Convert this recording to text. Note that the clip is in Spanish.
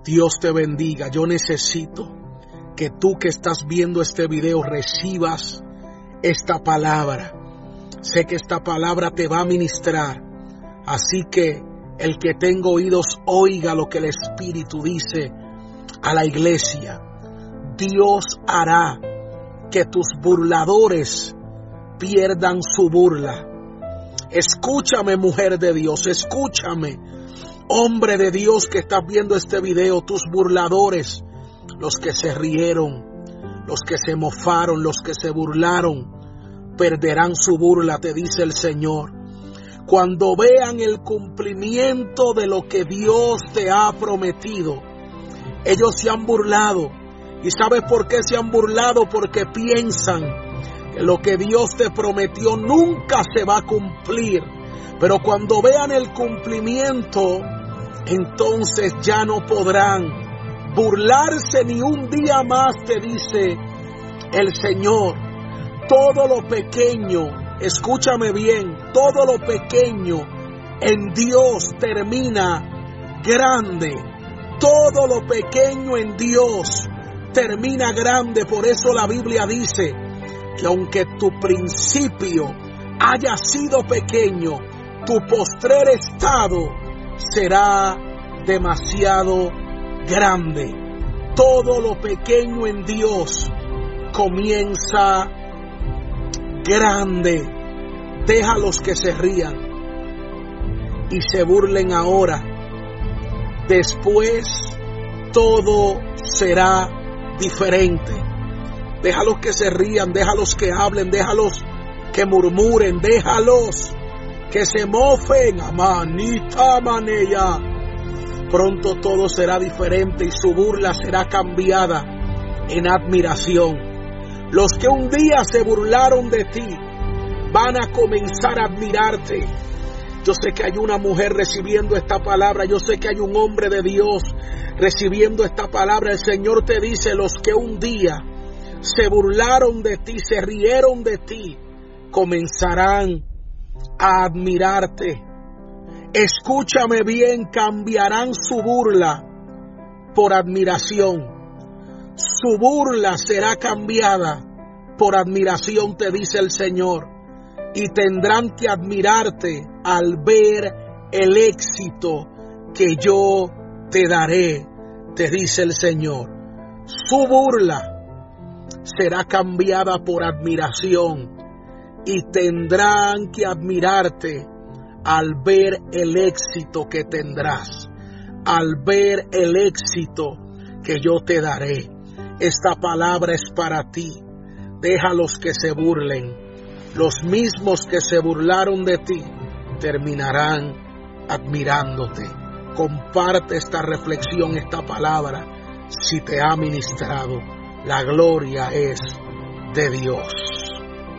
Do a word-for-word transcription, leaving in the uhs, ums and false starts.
Dios te bendiga. Yo necesito que tú que estás viendo este video recibas esta palabra. Sé que esta palabra te va a ministrar. Así que el que tenga oídos oiga lo que el Espíritu dice a la iglesia. Dios hará que tus burladores pierdan su burla. Escúchame, mujer de Dios, escúchame, hombre de Dios que estás viendo este video. Tus burladores, los que se rieron, los que se mofaron, los que se burlaron, perderán su burla, te dice el Señor. Cuando vean el cumplimiento de lo que Dios te ha prometido, ellos se han burlado. ¿Y sabes por qué se han burlado? Porque piensan que lo que Dios te prometió nunca se va a cumplir. Pero cuando vean el cumplimiento, entonces ya no podrán burlarse ni un día más, te dice el Señor. Todo lo pequeño, escúchame bien, todo lo pequeño en Dios termina grande. Todo lo pequeño en Dios termina grande. Por eso la Biblia dice que aunque tu principio haya sido pequeño, tu postrer estado será demasiado grande. Todo lo pequeño en Dios comienza grande. Deja los que se rían y se burlen ahora. Después todo será diferente. Déjalos que se rían, déjalos que hablen, déjalos que murmuren, déjalos que se mofen. Amanita maneya. Pronto todo será diferente y su burla será cambiada en admiración. Los que un día se burlaron de ti van a comenzar a admirarte. Yo sé que hay una mujer recibiendo esta palabra. Yo sé que hay un hombre de Dios recibiendo esta palabra. El Señor te dice: los que un día se burlaron de ti, se rieron de ti, comenzarán a admirarte. Escúchame bien, cambiarán su burla por admiración. Su burla será cambiada por admiración, te dice el Señor. Y tendrán que admirarte al ver el éxito que yo te daré, te dice el Señor. Su burla será cambiada por admiración y tendrán que admirarte al ver el éxito que tendrás, al ver el éxito que yo te daré. Esta palabra es para ti. Déjalos que se burlen. Los mismos que se burlaron de ti terminarán admirándote. Comparte esta reflexión, esta palabra, si te ha ministrado. La gloria es de Dios.